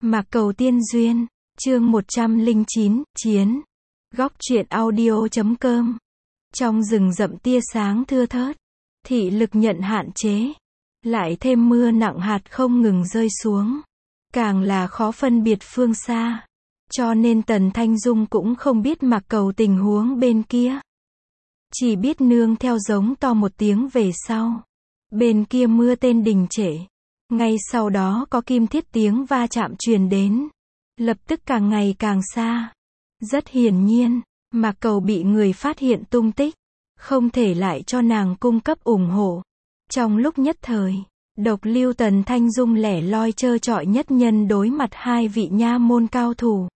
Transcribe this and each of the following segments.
Mạc Cầu Tiên Duyên, chương 109, Chiến. Góc truyện audio.com. Trong rừng rậm tia sáng thưa thớt, thị lực nhận hạn chế, lại thêm mưa nặng hạt không ngừng rơi xuống, càng là khó phân biệt phương xa. Cho nên Tần Thanh Dung cũng không biết Mạc Cầu tình huống bên kia. Chỉ biết nương theo giống to một tiếng về sau. Bên kia mưa tên đình trệ. Ngay sau đó có kim thiết tiếng va chạm truyền đến. Lập tức càng ngày càng xa. Rất hiển nhiên, Mạc Cầu bị người phát hiện tung tích. Không thể lại cho nàng cung cấp ủng hộ. Trong lúc nhất thời, độc lưu Tần Thanh Dung lẻ loi trơ trọi nhất nhân đối mặt hai vị nha môn cao thủ.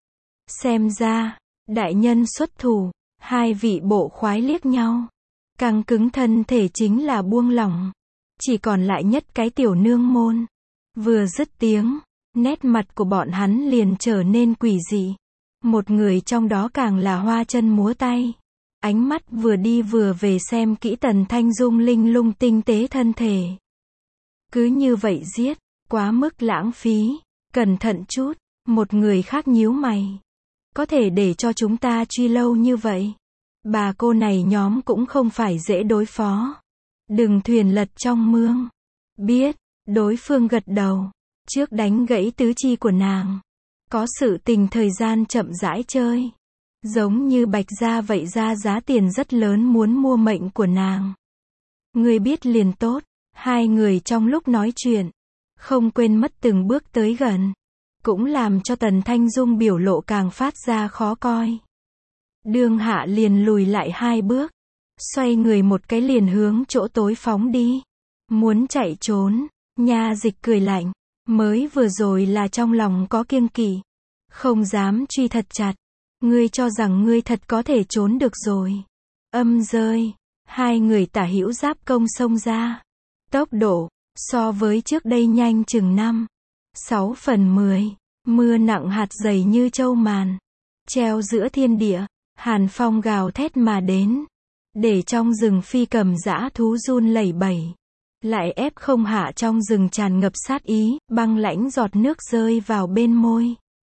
Xem ra, đại nhân xuất thủ, hai vị bộ khoái liếc nhau. Căng cứng thân thể chính là buông lỏng. Chỉ còn lại nhất cái tiểu nương môn. Vừa dứt tiếng, nét mặt của bọn hắn liền trở nên quỷ dị. Một người trong đó càng là hoa chân múa tay. Ánh mắt vừa đi vừa về xem kỹ Tần Thanh Dung linh lung tinh tế thân thể. Cứ như vậy giết, quá mức lãng phí. Cẩn thận chút, một người khác nhíu mày. Có thể để cho chúng ta truy lâu như vậy. Bà cô này nhóm cũng không phải dễ đối phó. Đừng thuyền lật trong mương. Biết, đối phương gật đầu. Trước đánh gãy tứ chi của nàng. Có sự tình thời gian chậm rãi chơi. Giống như Bạch Gia vậy ra giá tiền rất lớn muốn mua mệnh của nàng. Người biết liền tốt. Hai người trong lúc nói chuyện, không quên mất từng bước tới gần. Cũng làm cho Tần Thanh Dung biểu lộ càng phát ra khó coi. Đường Hạ liền lùi lại hai bước. Xoay người một cái liền hướng chỗ tối phóng đi. Muốn chạy trốn. Nha Dịch cười lạnh. Mới vừa rồi là trong lòng có kiêng kỵ. Không dám truy thật chặt. Ngươi cho rằng ngươi thật có thể trốn được rồi. Âm rơi. Hai người tả hữu giáp công xông ra. Tốc độ, so với trước đây nhanh chừng 5/6 Mưa nặng hạt dày như châu màn. Treo giữa thiên địa. Hàn phong gào thét mà đến. Để trong rừng phi cầm dã thú run lẩy bẩy. Lại ép không hạ trong rừng tràn ngập sát ý, băng lãnh giọt nước rơi vào bên môi.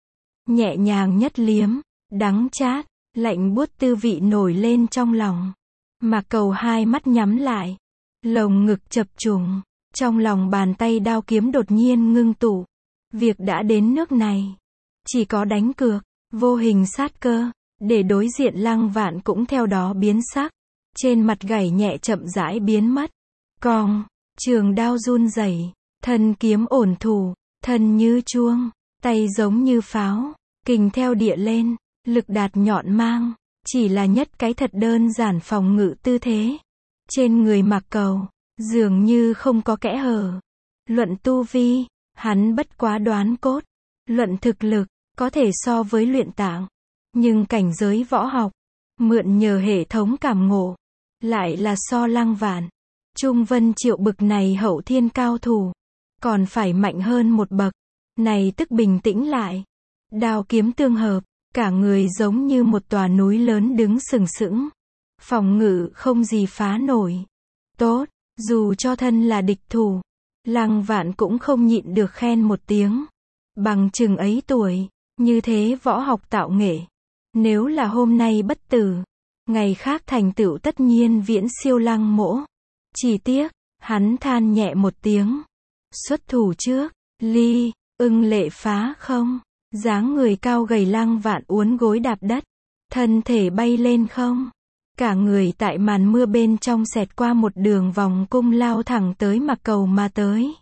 Nhẹ nhàng nhất liếm, đắng chát, lạnh buốt tư vị nổi lên trong lòng. Mạc Cầu hai mắt nhắm lại. Lồng ngực chập trùng. Trong lòng bàn tay đao kiếm đột nhiên ngưng tụ. Việc đã đến nước này. Chỉ có đánh cược, vô hình sát cơ. Để đối diện Lăng Vạn cũng theo đó biến sắc. Trên mặt gảy nhẹ chậm rãi biến mất. Cong, trường đao run rẩy, thân kiếm ổn thủ, thân như chuông, tay giống như pháo, kình theo địa lên, lực đạt nhọn mang, chỉ là nhất cái thật đơn giản phòng ngự tư thế. Trên người Mạc Cầu, dường như không có kẽ hở. Luận tu vi, hắn bất quá đoán cốt. Luận thực lực, có thể so với luyện tạng. Nhưng cảnh giới võ học, mượn nhờ hệ thống cảm ngộ, lại là so Lăng Vạn, Trung Vân Triệu bực này hậu thiên cao thủ, còn phải mạnh hơn một bậc. Này tức bình tĩnh lại. Đao kiếm tương hợp, cả người giống như một tòa núi lớn đứng sừng sững. Phòng ngự không gì phá nổi. Tốt, dù cho thân là địch thủ, Lăng Vạn cũng không nhịn được khen một tiếng. Bằng chừng ấy tuổi, như thế võ học tạo nghệ. Nếu là hôm nay bất tử, ngày khác thành tựu tất nhiên viễn siêu Lăng Mỗ. Chỉ tiếc, hắn than nhẹ một tiếng. Xuất thủ trước, ly, ưng lệ phá không. Dáng người cao gầy Lăng Vạn uốn gối đạp đất. Thân thể bay lên không. Cả người tại màn mưa bên trong xẹt qua một đường vòng cung lao thẳng tới Mạc Cầu mà tới.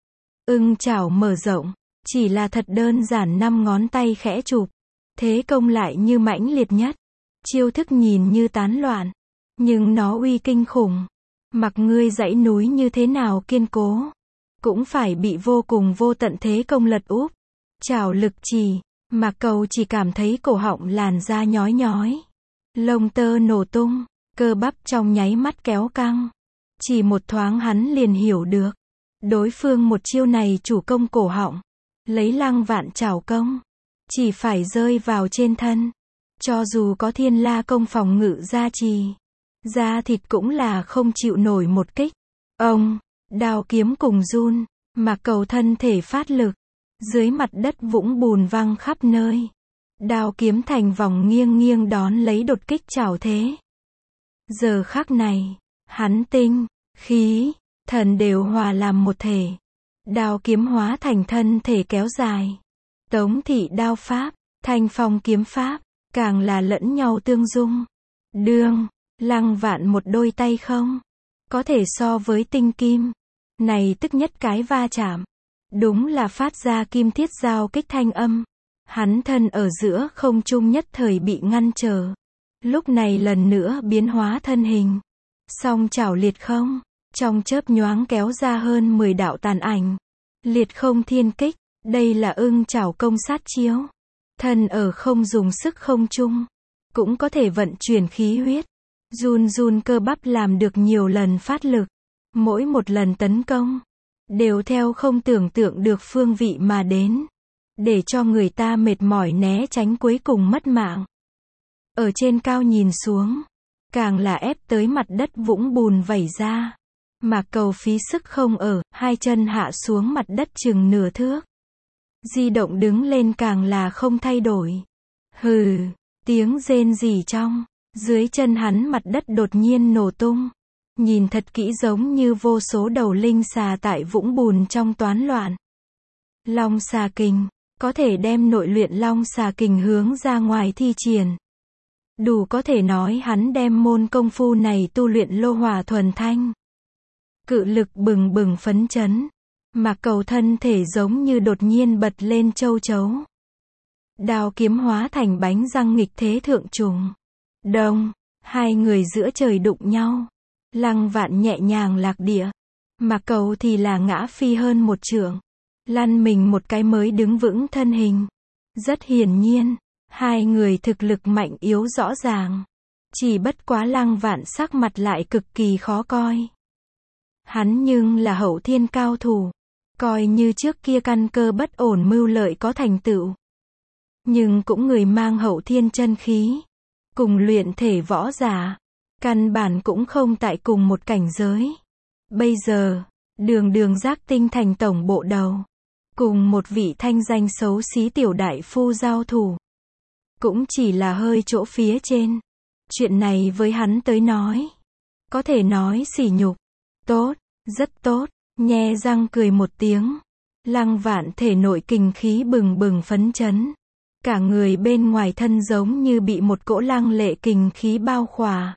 Ưng chảo mở rộng, chỉ là thật đơn giản 5 ngón tay khẽ chụp. Thế công lại như mãnh liệt nhất. Chiêu thức nhìn như tán loạn, nhưng nó uy kinh khủng. Mặc ngươi dãy núi như thế nào kiên cố, cũng phải bị vô cùng vô tận thế công lật úp. Chảo lực trì, Mạc Cầu chỉ cảm thấy cổ họng làn da nhói nhói. Lông tơ nổ tung, cơ bắp trong nháy mắt kéo căng. Chỉ một thoáng hắn liền hiểu được. Đối phương một chiêu này chủ công cổ họng. Lấy Lăng Vạn chảo công. Chỉ phải rơi vào trên thân. Cho dù có thiên la công phòng ngự gia trì. Da thịt cũng là không chịu nổi một kích. Ông, đao kiếm cùng run. Mạc Cầu thân thể phát lực. Dưới mặt đất vũng bùn văng khắp nơi. Đao kiếm thành vòng nghiêng nghiêng đón lấy đột kích trảo thế. Giờ khắc này, hắn tinh, khí, thần đều hòa làm một thể. Đao kiếm hóa thành thân thể kéo dài. Tống thị đao pháp, Thanh Phong kiếm pháp, càng là lẫn nhau tương dung. Đương, Lăng Vạn một đôi tay không có thể so với tinh kim. Này tức nhất cái va chạm. Đúng là phát ra kim thiết giao kích thanh âm. Hắn thân ở giữa không trung nhất thời bị ngăn trở. Lúc này lần nữa biến hóa thân hình. Song chảo liệt không. Trong chớp nhoáng kéo ra hơn 10 đạo tàn ảnh. Liệt không thiên kích. Đây là ưng chảo công sát chiếu. Thân ở không dùng sức không trung. Cũng có thể vận chuyển khí huyết. Run run cơ bắp làm được nhiều lần phát lực. Mỗi một lần tấn công. Đều theo không tưởng tượng được phương vị mà đến. Để cho người ta mệt mỏi né tránh cuối cùng mất mạng. Ở trên cao nhìn xuống. Càng là ép tới mặt đất vũng bùn vẩy ra. Mạc Cầu phí sức không ở, hai chân hạ xuống mặt đất chừng nửa thước. Di động đứng lên càng là không thay đổi. Hừ, tiếng rên rỉ trong. Dưới chân hắn mặt đất đột nhiên nổ tung. Nhìn thật kỹ giống như vô số đầu linh xà tại vũng bùn trong toán loạn. Long xà kình, có thể đem nội luyện long xà kình hướng ra ngoài thi triển. Đủ có thể nói hắn đem môn công phu này tu luyện lô hỏa thuần thanh. Cự lực bừng bừng phấn chấn. Mạc Cầu thân thể giống như đột nhiên bật lên châu chấu. Đao kiếm hóa thành bánh răng nghịch thế thượng trùng. Đông, hai người giữa trời đụng nhau. Lăng Vạn nhẹ nhàng lạc địa. Mạc Cầu thì là ngã phi hơn một trượng. Lăn mình một cái mới đứng vững thân hình. Rất hiển nhiên, hai người thực lực mạnh yếu rõ ràng. Chỉ bất quá Lăng Vạn sắc mặt lại cực kỳ khó coi. Hắn nhưng là hậu thiên cao thủ. Coi như trước kia căn cơ bất ổn mưu lợi có thành tựu. Nhưng cũng người mang hậu thiên chân khí. Cùng luyện thể võ giả. Căn bản cũng không tại cùng một cảnh giới. Bây giờ, đường giác tinh thành tổng bộ đầu. Cùng một vị thanh danh xấu xí tiểu đại phu giao thủ. Cũng chỉ là hơi chỗ phía trên. Chuyện này với hắn tới nói. Có thể nói sỉ nhục. Tốt, rất tốt. Nhe răng cười một tiếng. Lăng Vạn thể nội kình khí bừng bừng phấn chấn. Cả người bên ngoài thân giống như bị một cỗ lăng lệ kình khí bao khỏa.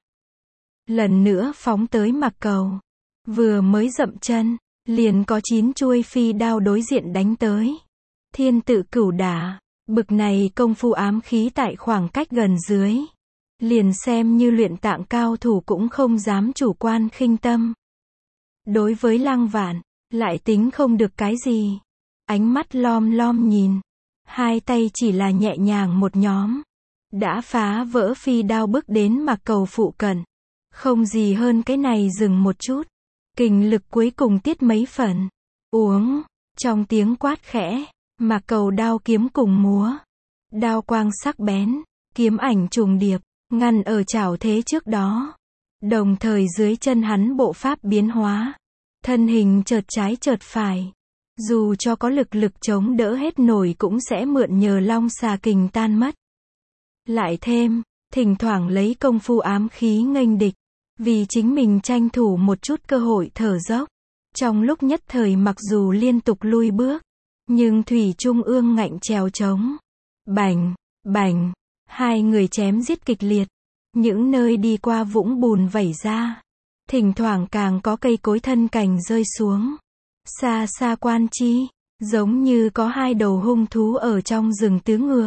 Lần nữa phóng tới Mạc Cầu. Vừa mới dậm chân, liền có 9 chuôi phi đao đối diện đánh tới. Thiên tự cửu đả. Bực này công phu ám khí tại khoảng cách gần dưới. Liền xem như luyện tạng cao thủ cũng không dám chủ quan khinh tâm. Đối với Lăng Vạn, lại tính không được cái gì. Ánh mắt lom lom nhìn. Hai tay chỉ là nhẹ nhàng một nhóm. Đã phá vỡ phi đao bước đến Mạc Cầu phụ cận. Không gì hơn cái này dừng một chút. Kình lực cuối cùng tiết mấy phần. Uống. Trong tiếng quát khẽ. Mạc Cầu đao kiếm cùng múa. Đao quang sắc bén. Kiếm ảnh trùng điệp. Ngăn ở chảo thế trước đó. Đồng thời dưới chân hắn bộ pháp biến hóa. Thân hình chợt trái chợt phải. Dù cho có lực chống đỡ hết nổi cũng sẽ mượn nhờ long xà kình tan mất. Lại thêm, thỉnh thoảng lấy công phu ám khí nghênh địch. Vì chính mình tranh thủ một chút cơ hội thở dốc. Trong lúc nhất thời mặc dù liên tục lui bước. Nhưng thủy trung ương ngạnh trèo trống. Bành, bành. Hai người chém giết kịch liệt. Những nơi đi qua vũng bùn vẩy ra. Thỉnh thoảng càng có cây cối thân cành rơi xuống. Xa xa quan chi. Giống như có hai đầu hung thú ở trong rừng tứ ngược.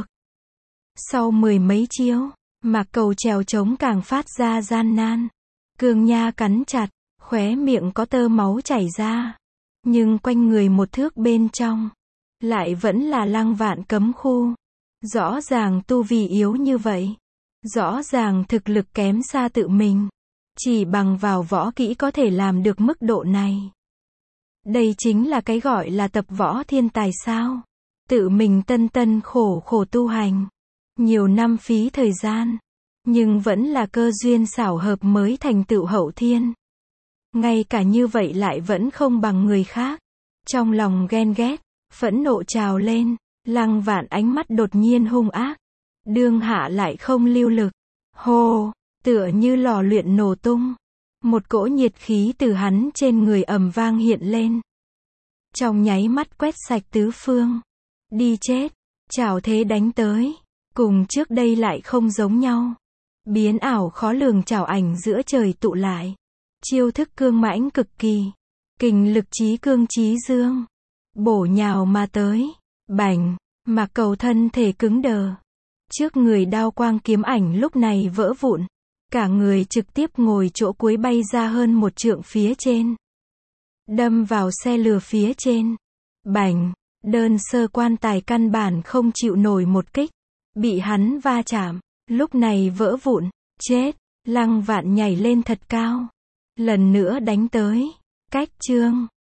Sau 10 mấy chiếu. Mạc Cầu trèo trống càng phát ra gian nan. Cương nha cắn chặt. Khóe miệng có tơ máu chảy ra. Nhưng quanh người một thước bên trong. Lại vẫn là Lăng Vạn cấm khu. Rõ ràng tu vi yếu như vậy. Rõ ràng thực lực kém xa tự mình. Chỉ bằng vào võ kỹ có thể làm được mức độ này. Đây chính là cái gọi là tập võ thiên tài sao. Tự mình tân khổ tu hành. Nhiều năm phí thời gian. Nhưng vẫn là cơ duyên xảo hợp mới thành tựu hậu thiên. Ngay cả như vậy lại vẫn không bằng người khác. Trong lòng ghen ghét. Phẫn nộ trào lên, Lăng Vạn ánh mắt đột nhiên hung ác. Đương hạ lại không lưu lực. Hô, tựa như lò luyện nổ tung. Một cỗ nhiệt khí từ hắn trên người ầm vang hiện lên. Trong nháy mắt quét sạch tứ phương. Đi chết, chảo thế đánh tới. Cùng trước đây lại không giống nhau. Biến ảo khó lường chảo ảnh giữa trời tụ lại. Chiêu thức cương mãnh cực kỳ. Kình lực chí cương chí dương. Bổ nhào mà tới. Bành, Mạc Cầu thân thể cứng đờ. Trước người đao quang kiếm ảnh lúc này vỡ vụn. Cả người trực tiếp ngồi chỗ cuối bay ra hơn 1 trượng phía trên. Đâm vào xe lừa phía trên. Bành, đơn sơ quan tài căn bản không chịu nổi một kích. Bị hắn va chạm, lúc này vỡ vụn. Chết, Lăng Vạn nhảy lên thật cao. Lần nữa đánh tới. Cách chương